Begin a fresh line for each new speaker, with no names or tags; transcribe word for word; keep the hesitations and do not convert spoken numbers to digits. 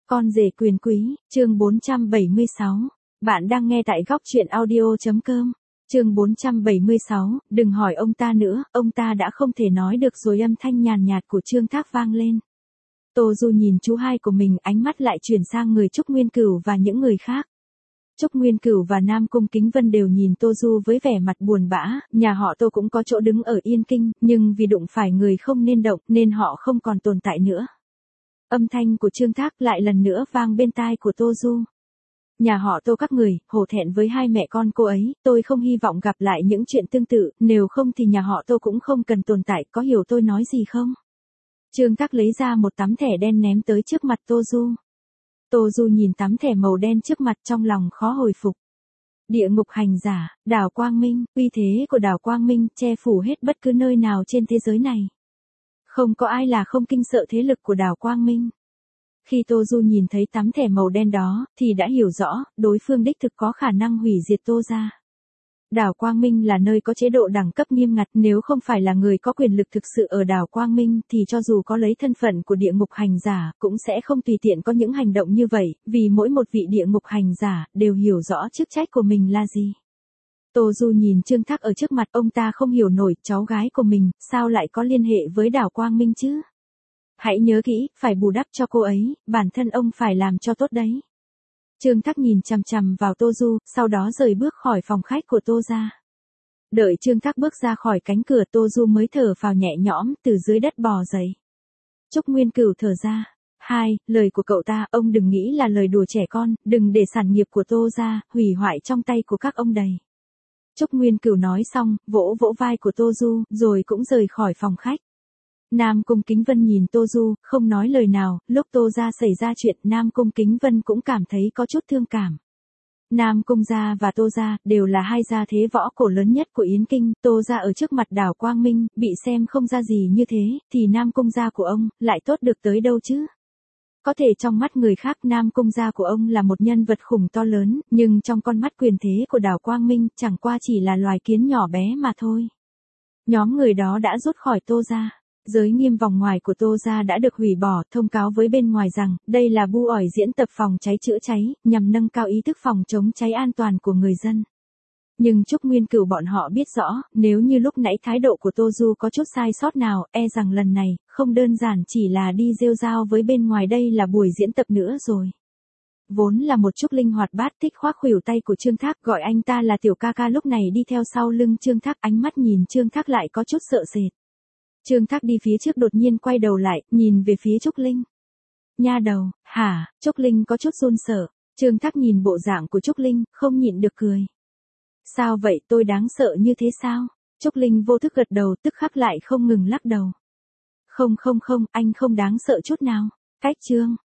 Con rể quyền quý, chương bốn trăm bảy mươi sáu. Bạn đang nghe tại góc truyện audio chấm com. Chương bốn trăm bảy mươi sáu, đừng hỏi ông ta nữa, ông ta đã không thể nói được rồi. Âm thanh nhàn nhạt của Trương Thác vang lên. Tô Du nhìn chú hai của mình, ánh mắt lại chuyển sang người Trúc Nguyên Cửu và những người khác. Trúc Nguyên Cửu và Nam Cung Kính Vân đều nhìn Tô Du với vẻ mặt buồn bã. Nhà họ Tô cũng có chỗ đứng ở Yên Kinh, nhưng vì đụng phải người không nên động nên họ không còn tồn tại nữa. Âm thanh của Trương Thác lại lần nữa vang bên tai của Tô Du. Nhà họ Tô các người, hổ thẹn với hai mẹ con cô ấy, tôi không hy vọng gặp lại những chuyện tương tự, nếu không thì nhà họ Tô cũng không cần tồn tại, có hiểu tôi nói gì không? Trương Thác lấy ra một tấm thẻ đen ném tới trước mặt Tô Du. Tô Du nhìn tấm thẻ màu đen trước mặt, trong lòng khó hồi phục. Địa ngục hành giả, Đào Quang Minh, uy thế của Đào Quang Minh che phủ hết bất cứ nơi nào trên thế giới này. Không có ai là không kinh sợ thế lực của Đào Quang Minh. Khi Tô Du nhìn thấy tấm thẻ màu đen đó, thì đã hiểu rõ, đối phương đích thực có khả năng hủy diệt Tô gia. Đào Quang Minh là nơi có chế độ đẳng cấp nghiêm ngặt, nếu không phải là người có quyền lực thực sự ở Đào Quang Minh thì cho dù có lấy thân phận của địa ngục hành giả, cũng sẽ không tùy tiện có những hành động như vậy, vì mỗi một vị địa ngục hành giả đều hiểu rõ chức trách của mình là gì. Tô Du nhìn Trương Thác ở trước mặt, ông ta không hiểu nổi, cháu gái của mình, sao lại có liên hệ với Đào Quang Minh chứ? Hãy nhớ kỹ, phải bù đắp cho cô ấy, bản thân ông phải làm cho tốt đấy. Trương Thác nhìn chằm chằm vào Tô Du, sau đó rời bước khỏi phòng khách của Tô gia. Đợi Trương Thác bước ra khỏi cánh cửa, Tô Du mới thở phào nhẹ nhõm, từ dưới đất bò dậy. Trúc Nguyên Cửu thở ra. Hai, lời của cậu ta, ông đừng nghĩ là lời đùa trẻ con, đừng để sản nghiệp của Tô gia hủy hoại trong tay của các ông đầy. Trúc Nguyên Cửu nói xong, vỗ vỗ vai của Tô Du, rồi cũng rời khỏi phòng khách. Nam Cung Kính Vân nhìn Tô Du, không nói lời nào, lúc Tô gia xảy ra chuyện, Nam Cung Kính Vân cũng cảm thấy có chút thương cảm. Nam Cung gia và Tô gia đều là hai gia thế võ cổ lớn nhất của Yến Kinh, Tô gia ở trước mặt Đào Quang Minh, bị xem không ra gì như thế, thì Nam Cung gia của ông, lại tốt được tới đâu chứ? Có thể trong mắt người khác Nam Cung gia của ông là một nhân vật khủng to lớn, nhưng trong con mắt quyền thế của Đào Quang Minh, chẳng qua chỉ là loài kiến nhỏ bé mà thôi. Nhóm người đó đã rút khỏi Tô gia. Giới nghiêm vòng ngoài của Tô gia đã được hủy bỏ, thông cáo với bên ngoài rằng, đây là bu ỏi diễn tập phòng cháy chữa cháy, nhằm nâng cao ý thức phòng chống cháy an toàn của người dân. Nhưng Trúc Nguyên Cửu bọn họ biết rõ, nếu như lúc nãy thái độ của Tô Du có chút sai sót nào, e rằng lần này, không đơn giản chỉ là đi rêu rao với bên ngoài, đây là buổi diễn tập nữa rồi. Vốn là một Trúc Linh hoạt bát thích khoác khuỷu tay của Trương Thác, gọi anh ta là tiểu ca ca, lúc này đi theo sau lưng Trương Thác, ánh mắt nhìn Trương Thác lại có chút sợ sệt. Trương Thác đi phía trước đột nhiên quay đầu lại, nhìn về phía Trúc Linh. Nha đầu, hả? Trúc Linh có chút run sợ. Trương Thác nhìn bộ dạng của Trúc Linh, không nhịn được cười. Sao vậy, tôi đáng sợ như thế sao? Trúc Linh vô thức gật đầu, tức khắc lại không ngừng lắc đầu. Không không không, anh không đáng sợ chút nào. Cách Trương